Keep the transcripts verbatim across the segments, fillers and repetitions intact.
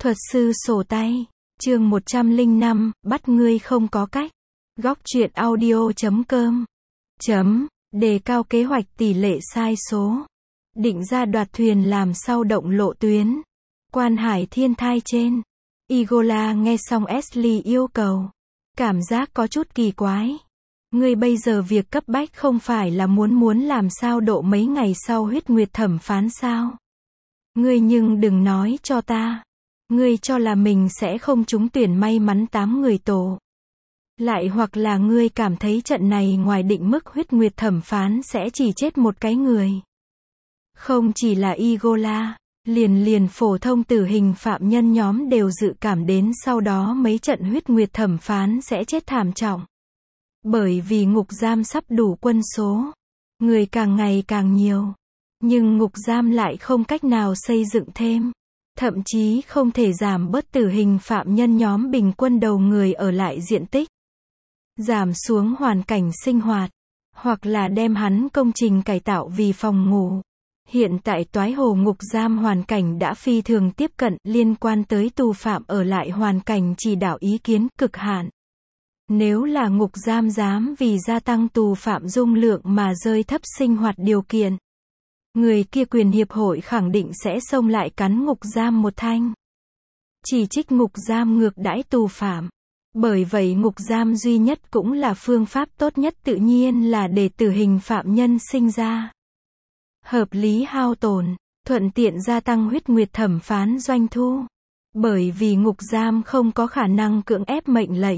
Thuật sư sổ tay, chương một trăm lẻ năm, bắt ngươi không có cách. Góc truyện audio chấm com. Chấm, đề cao kế hoạch tỷ lệ sai số. Định ra đoạt thuyền làm sao động lộ tuyến. Quan hải thiên thai trên. Igola nghe xong Ashley yêu cầu. Cảm giác có chút kỳ quái. Ngươi bây giờ việc cấp bách không phải là muốn muốn làm sao độ mấy ngày sau huyết nguyệt thẩm phán sao? Ngươi nhưng đừng nói cho ta. Ngươi cho là mình sẽ không trúng tuyển may mắn tám người tổ. Lại hoặc là ngươi cảm thấy trận này ngoài định mức huyết nguyệt thẩm phán sẽ chỉ chết một cái người. Không chỉ là Igola, liền liền phổ thông tử hình phạm nhân nhóm đều dự cảm đến sau đó mấy trận huyết nguyệt thẩm phán sẽ chết thảm trọng. Bởi vì ngục giam sắp đủ quân số. Người càng ngày càng nhiều. Nhưng ngục giam lại không cách nào xây dựng thêm. Thậm chí không thể giảm bớt tử hình phạm nhân nhóm bình quân đầu người ở lại diện tích. Giảm xuống hoàn cảnh sinh hoạt. Hoặc là đem hắn công trình cải tạo vì phòng ngủ. Hiện tại Toái Hồ ngục giam hoàn cảnh đã phi thường tiếp cận liên quan tới tù phạm ở lại hoàn cảnh chỉ đạo ý kiến cực hạn. Nếu là ngục giam dám vì gia tăng tù phạm dung lượng mà rơi thấp sinh hoạt điều kiện. Người kia quyền hiệp hội khẳng định sẽ xông lại cắn ngục giam một thanh. Chỉ trích ngục giam ngược đãi tù phạm. Bởi vậy ngục giam duy nhất cũng là phương pháp tốt nhất tự nhiên là để tử hình phạm nhân sinh ra. Hợp lý hao tổn, thuận tiện gia tăng huyết nguyệt thẩm phán doanh thu. Bởi vì ngục giam không có khả năng cưỡng ép mệnh lệnh.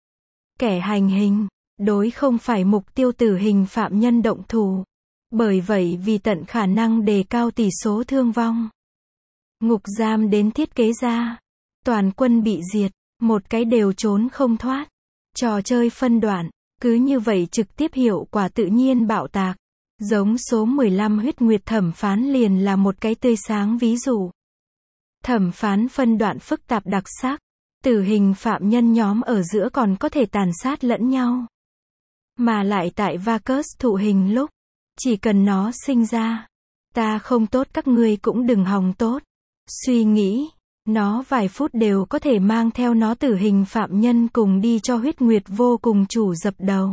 Kẻ hành hình, đối không phải mục tiêu tử hình phạm nhân động thủ. Bởi vậy vì tận khả năng đề cao tỷ số thương vong. Ngục giam đến thiết kế ra. Toàn quân bị diệt, một cái đều trốn không thoát. Trò chơi phân đoạn, cứ như vậy trực tiếp hiệu quả tự nhiên bạo tạc. Giống số mười lăm huyết nguyệt thẩm phán liền là một cái tươi sáng ví dụ. Thẩm phán phân đoạn phức tạp đặc sắc. Tử hình phạm nhân nhóm ở giữa còn có thể tàn sát lẫn nhau. Mà lại tại Vacus thụ hình lúc. Chỉ cần nó sinh ra. Ta không tốt các ngươi cũng đừng hòng tốt. Suy nghĩ. Nó vài phút đều có thể mang theo nó tử hình phạm nhân cùng đi cho huyết nguyệt vô cùng chủ dập đầu.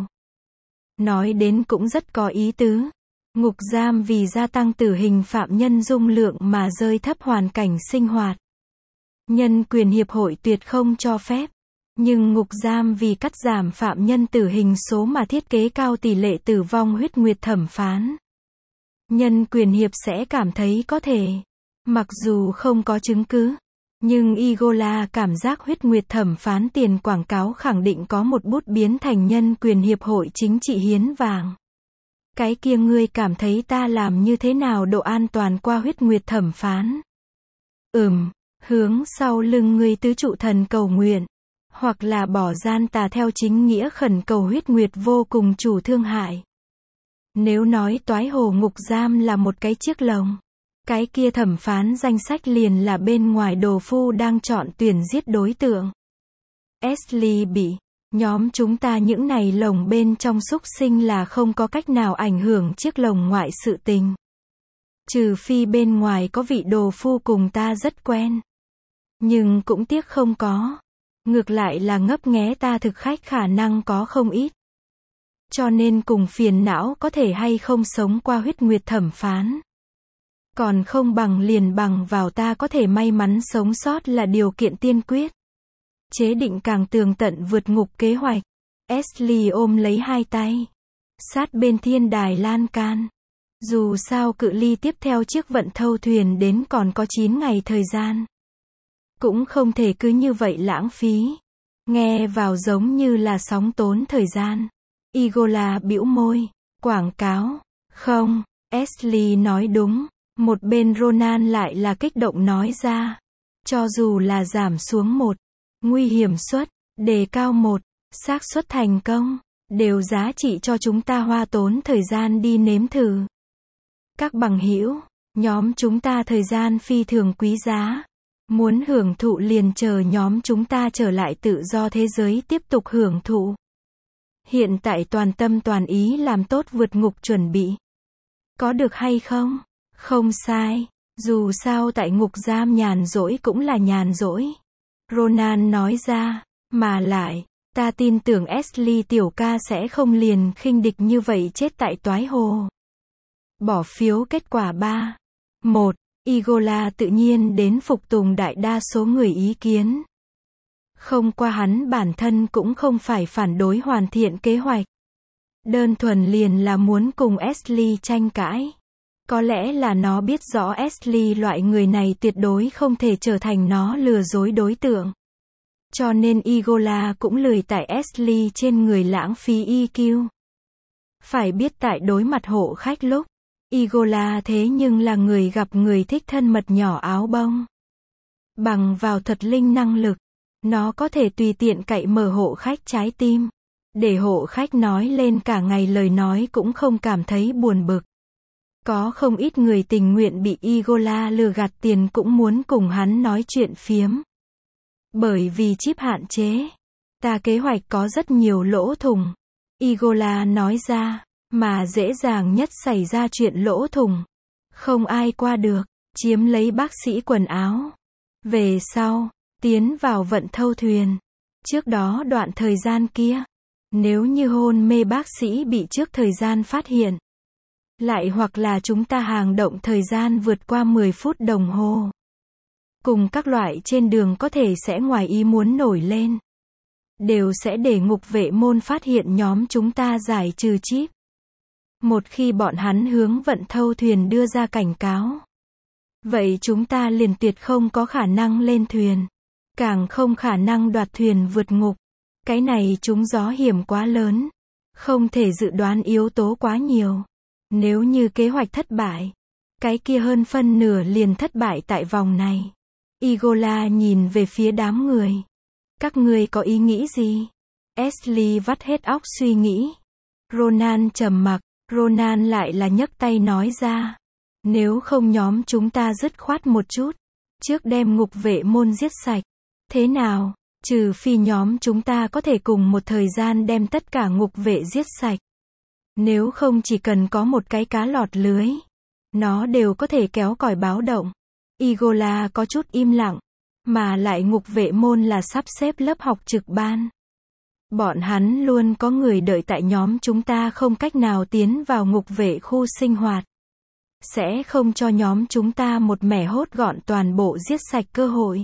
Nói đến cũng rất có ý tứ. Ngục giam vì gia tăng tử hình phạm nhân dung lượng mà rơi thấp hoàn cảnh sinh hoạt. Nhân quyền hiệp hội tuyệt không cho phép. Nhưng ngục giam vì cắt giảm phạm nhân tử hình số mà thiết kế cao tỷ lệ tử vong huyết nguyệt thẩm phán. Nhân quyền hiệp sẽ cảm thấy có thể. Mặc dù không có chứng cứ. Nhưng Igola cảm giác huyết nguyệt thẩm phán tiền quảng cáo khẳng định có một bút biến thành nhân quyền hiệp hội chính trị hiến vàng. Cái kia ngươi cảm thấy ta làm như thế nào độ an toàn qua huyết nguyệt thẩm phán? Ừm, hướng sau lưng ngươi tứ trụ thần cầu nguyện. Hoặc là bỏ gian tà theo chính nghĩa khẩn cầu huyết nguyệt vô cùng chủ thương hại. Nếu nói Toái Hồ ngục giam là một cái chiếc lồng. Cái kia thẩm phán danh sách liền là bên ngoài đồ phu đang chọn tuyển giết đối tượng. Ashley bị. Nhóm chúng ta những này lồng bên trong súc sinh là không có cách nào ảnh hưởng chiếc lồng ngoại sự tình. Trừ phi bên ngoài có vị đồ phu cùng ta rất quen. Nhưng cũng tiếc không có. Ngược lại là ngấp nghé ta thực khách khả năng có không ít. Cho nên cùng phiền não có thể hay không sống qua huyết nguyệt thẩm phán. Còn không bằng liền bằng vào ta có thể may mắn sống sót là điều kiện tiên quyết. Chế định càng tường tận vượt ngục kế hoạch. Ashley ôm lấy hai tay. Sát bên thiên đài lan can. Dù sao cự ly tiếp theo chiếc vận thâu thuyền đến còn có chín ngày thời gian. Cũng không thể cứ như vậy lãng phí. Nghe vào giống như là sóng tốn thời gian. Igola bĩu môi. Quảng cáo. Không, Ashley nói đúng. Một bên Ronan lại là kích động nói ra. Cho dù là giảm xuống một. Nguy hiểm suất. Đề cao một. Xác suất thành công. Đều giá trị cho chúng ta hoa tốn thời gian đi nếm thử. Các bằng hữu. Nhóm chúng ta thời gian phi thường quý giá. Muốn hưởng thụ liền chờ nhóm chúng ta trở lại tự do thế giới tiếp tục hưởng thụ. Hiện tại toàn tâm toàn ý làm tốt vượt ngục chuẩn bị. Có được hay không? Không sai. Dù sao tại ngục giam nhàn rỗi cũng là nhàn rỗi. Ronan nói ra, mà lại, ta tin tưởng Ashley tiểu ca sẽ không liền khinh địch như vậy chết tại toái hồ. Bỏ phiếu kết quả ba. một. Igola tự nhiên đến phục tùng đại đa số người ý kiến. Không qua hắn bản thân cũng không phải phản đối hoàn thiện kế hoạch. Đơn thuần liền là muốn cùng Ashley tranh cãi. Có lẽ là nó biết rõ Ashley loại người này tuyệt đối không thể trở thành nó lừa dối đối tượng. Cho nên Igola cũng lười tại Ashley trên người lãng phí i kiu. Phải biết tại đối mặt hộ khách lúc, Igola thế nhưng là người gặp người thích thân mật nhỏ áo bông. Bằng vào thuật linh năng lực, nó có thể tùy tiện cậy mở hộ khách trái tim. Để hộ khách nói lên cả ngày lời nói cũng không cảm thấy buồn bực. Có không ít người tình nguyện bị Igola lừa gạt tiền cũng muốn cùng hắn nói chuyện phiếm. Bởi vì chip hạn chế, ta kế hoạch có rất nhiều lỗ thủng. Igola nói ra, mà dễ dàng nhất xảy ra chuyện lỗ thủng. Không ai qua được, chiếm lấy bác sĩ quần áo. Về sau, tiến vào vận thâu thuyền. Trước đó đoạn thời gian kia, nếu như hôn mê bác sĩ bị trước thời gian phát hiện. Lại hoặc là chúng ta hàng động thời gian vượt qua mười phút đồng hồ. Cùng các loại trên đường có thể sẽ ngoài ý muốn nổi lên. Đều sẽ để ngục vệ môn phát hiện nhóm chúng ta giải trừ chip. Một khi bọn hắn hướng vận thâu thuyền đưa ra cảnh cáo. Vậy chúng ta liền tuyệt không có khả năng lên thuyền. Càng không khả năng đoạt thuyền vượt ngục. Cái này trúng gió hiểm quá lớn. Không thể dự đoán yếu tố quá nhiều. Nếu như kế hoạch thất bại, cái kia hơn phân nửa liền thất bại tại vòng này. Igola nhìn về phía đám người. Các ngươi có ý nghĩ gì? Ashley vắt hết óc suy nghĩ. Ronan trầm mặc, Ronan lại là nhấc tay nói ra. Nếu không nhóm chúng ta dứt khoát một chút. Trước đem ngục vệ môn giết sạch. Thế nào? Trừ phi nhóm chúng ta có thể cùng một thời gian đem tất cả ngục vệ giết sạch. Nếu không chỉ cần có một cái cá lọt lưới. Nó đều có thể kéo còi báo động. Igola có chút im lặng. Mà lại ngục vệ môn là sắp xếp lớp học trực ban. Bọn hắn luôn có người đợi tại nhóm chúng ta không cách nào tiến vào ngục vệ khu sinh hoạt. Sẽ không cho nhóm chúng ta một mẻ hốt gọn toàn bộ giết sạch cơ hội.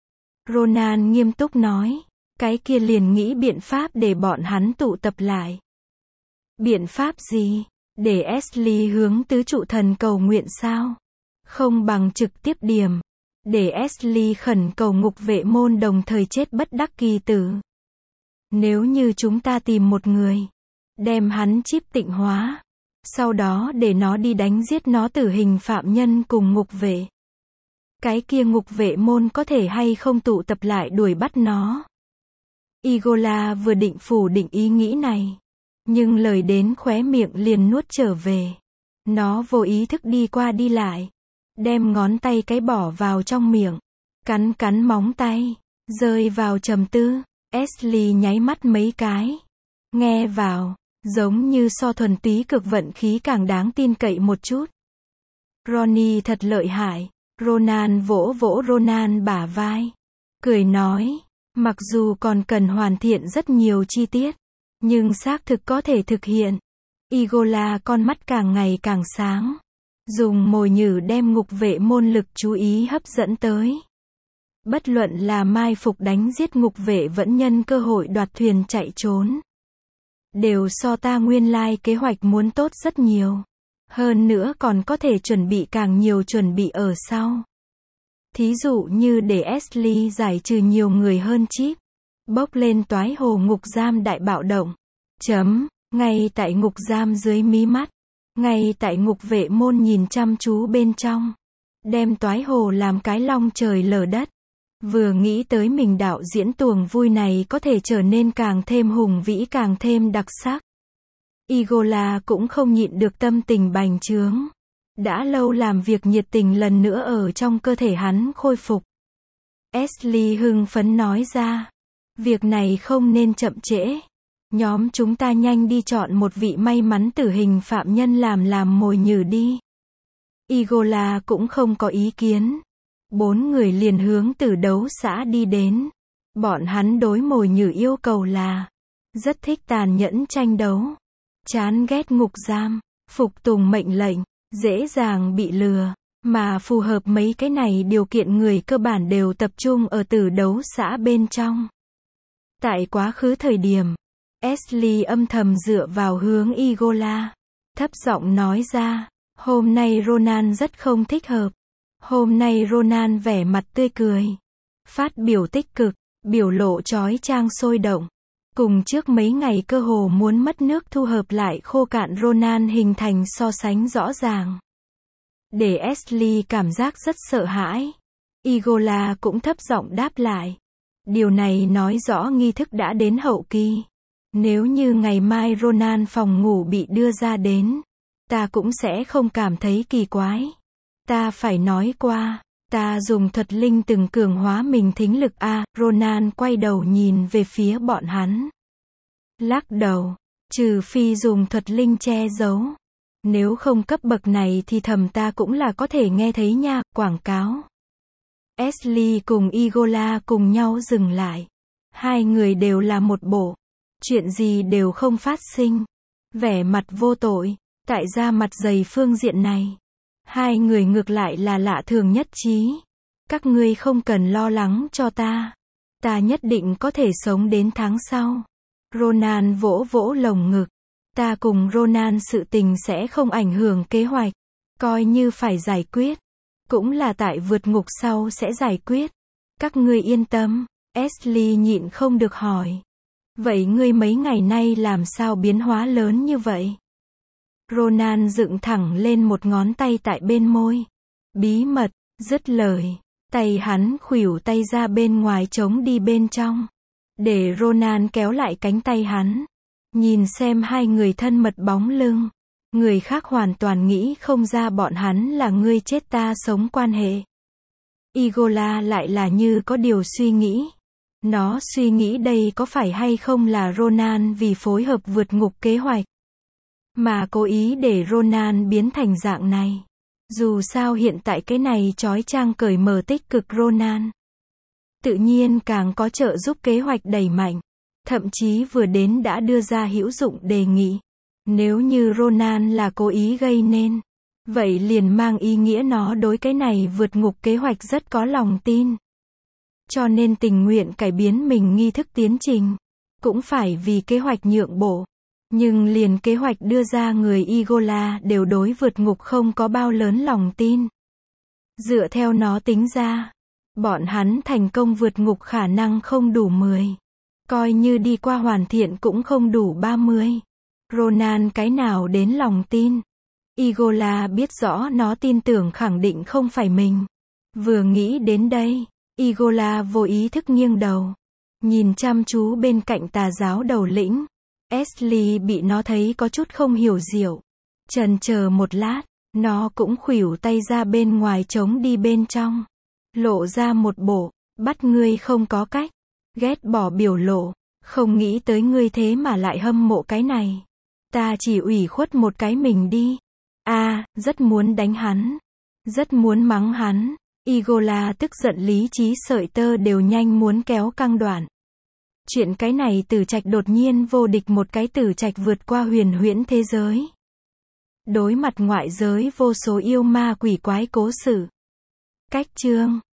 Ronan nghiêm túc nói. Cái kia liền nghĩ biện pháp để bọn hắn tụ tập lại. Biện pháp gì? Để Ashley hướng tứ trụ thần cầu nguyện sao? Không bằng trực tiếp điểm. Để Ashley khẩn cầu ngục vệ môn đồng thời chết bất đắc kỳ tử. Nếu như chúng ta tìm một người, đem hắn chip tịnh hóa, sau đó để nó đi đánh giết nó tử hình phạm nhân cùng ngục vệ. Cái kia ngục vệ môn có thể hay không tụ tập lại đuổi bắt nó? Igola vừa định phủ định ý nghĩ này. Nhưng lời đến khóe miệng liền nuốt trở về. Nó vô ý thức đi qua đi lại. Đem ngón tay cái bỏ vào trong miệng. Cắn cắn móng tay. Rơi vào trầm tư. Ashley nháy mắt mấy cái. Nghe vào. Giống như so thuần túy cực vận khí càng đáng tin cậy một chút. Ronnie thật lợi hại. Ronan vỗ vỗ Ronan bả vai. Cười nói. Mặc dù còn cần hoàn thiện rất nhiều chi tiết. Nhưng xác thực có thể thực hiện. Igola con mắt càng ngày càng sáng. Dùng mồi nhử đem ngục vệ môn lực chú ý hấp dẫn tới. Bất luận là mai phục đánh giết ngục vệ vẫn nhân cơ hội đoạt thuyền chạy trốn. Đều so ta nguyên lai kế hoạch muốn tốt rất nhiều. Hơn nữa còn có thể chuẩn bị càng nhiều chuẩn bị ở sau. Thí dụ như để Ashley giải trừ nhiều người hơn chip. Bốc lên toái hồ ngục giam đại bạo động. Chấm, ngay tại ngục giam dưới mí mắt. Ngay tại ngục vệ môn nhìn chăm chú bên trong. Đem toái hồ làm cái long trời lở đất. Vừa nghĩ tới mình đạo diễn tuồng vui này có thể trở nên càng thêm hùng vĩ càng thêm đặc sắc. Igola cũng không nhịn được tâm tình bành trướng. Đã lâu làm việc nhiệt tình lần nữa ở trong cơ thể hắn khôi phục. Ashley hưng phấn nói ra. Việc này không nên chậm trễ. Nhóm chúng ta nhanh đi chọn một vị may mắn tử hình phạm nhân làm làm mồi nhử đi. Igola cũng không có ý kiến. Bốn người liền hướng từ đấu xã đi đến. Bọn hắn đối mồi nhử yêu cầu là rất thích tàn nhẫn tranh đấu, chán ghét ngục giam, phục tùng mệnh lệnh, dễ dàng bị lừa, mà phù hợp mấy cái này điều kiện người cơ bản đều tập trung ở từ đấu xã bên trong. Tại quá khứ thời điểm, Ashley âm thầm dựa vào hướng Igola, thấp giọng nói ra, hôm nay Ronan rất không thích hợp. Hôm nay Ronan vẻ mặt tươi cười, phát biểu tích cực, biểu lộ chói chang sôi động. Cùng trước mấy ngày cơ hồ muốn mất nước thu hợp lại khô cạn Ronan hình thành so sánh rõ ràng. Để Ashley cảm giác rất sợ hãi. Igola cũng thấp giọng đáp lại. Điều này nói rõ nghi thức đã đến hậu kỳ. Nếu như ngày mai Ronan phòng ngủ bị đưa ra đến, ta cũng sẽ không cảm thấy kỳ quái. Ta phải nói qua, ta dùng thuật linh từng cường hóa mình thính lực a. Ronan quay đầu nhìn về phía bọn hắn. Lắc đầu, trừ phi dùng thuật linh che giấu. Nếu không cấp bậc này thì thầm ta cũng là có thể nghe thấy nha, quảng cáo. Ashley cùng Igola cùng nhau dừng lại. Hai người đều là một bộ. Chuyện gì đều không phát sinh. Vẻ mặt vô tội, tại ra mặt dày phương diện này. Hai người ngược lại là lạ thường nhất trí. Các ngươi không cần lo lắng cho ta. Ta nhất định có thể sống đến tháng sau. Ronan vỗ vỗ lồng ngực. Ta cùng Ronan sự tình sẽ không ảnh hưởng kế hoạch. Coi như phải giải quyết. Cũng là tại vượt ngục sau sẽ giải quyết. Các ngươi yên tâm. Ashley nhịn không được hỏi. Vậy ngươi mấy ngày nay làm sao biến hóa lớn như vậy? Ronan dựng thẳng lên một ngón tay tại bên môi. Bí mật, dứt lời. Tay hắn khuỷu tay ra bên ngoài trống đi bên trong. Để Ronan kéo lại cánh tay hắn. Nhìn xem hai người thân mật bóng lưng. Người khác hoàn toàn nghĩ không ra bọn hắn là ngươi chết ta sống quan hệ. Igola lại là như có điều suy nghĩ. Nó suy nghĩ đây có phải hay không là Ronan vì phối hợp vượt ngục kế hoạch. Mà cố ý để Ronan biến thành dạng này. Dù sao hiện tại cái này chói chang cởi mở tích cực Ronan. Tự nhiên càng có trợ giúp kế hoạch đẩy mạnh. Thậm chí vừa đến đã đưa ra hữu dụng đề nghị. Nếu như Ronan là cố ý gây nên. Vậy liền mang ý nghĩa nó đối cái này vượt ngục kế hoạch rất có lòng tin. Cho nên tình nguyện cải biến mình nghi thức tiến trình. Cũng phải vì kế hoạch nhượng bộ. Nhưng liền kế hoạch đưa ra người Igola đều đối vượt ngục không có bao lớn lòng tin. Dựa theo nó tính ra, bọn hắn thành công vượt ngục khả năng không đủ mười. Coi như đi qua hoàn thiện cũng không đủ ba mươi. Ronan cái nào đến lòng tin. Igola biết rõ nó tin tưởng khẳng định không phải mình. Vừa nghĩ đến đây, Igola vô ý thức nghiêng đầu. Nhìn chăm chú bên cạnh tà giáo đầu lĩnh. Ashley bị nó thấy có chút không hiểu diệu. Chần chờ một lát, nó cũng khuỷu tay ra bên ngoài trống đi bên trong. Lộ ra một bộ, bắt ngươi không có cách. Ghét bỏ biểu lộ, không nghĩ tới ngươi thế mà lại hâm mộ cái này. Ta chỉ ủy khuất một cái mình đi. A, à, rất muốn đánh hắn. Rất muốn mắng hắn. Igola tức giận lý trí sợi tơ đều nhanh muốn kéo căng đoạn. Chuyện cái này Tử Trạch đột nhiên vô địch một cái Tử Trạch vượt qua huyền huyễn thế giới. Đối mặt ngoại giới vô số yêu ma quỷ quái cố sự. Cách chương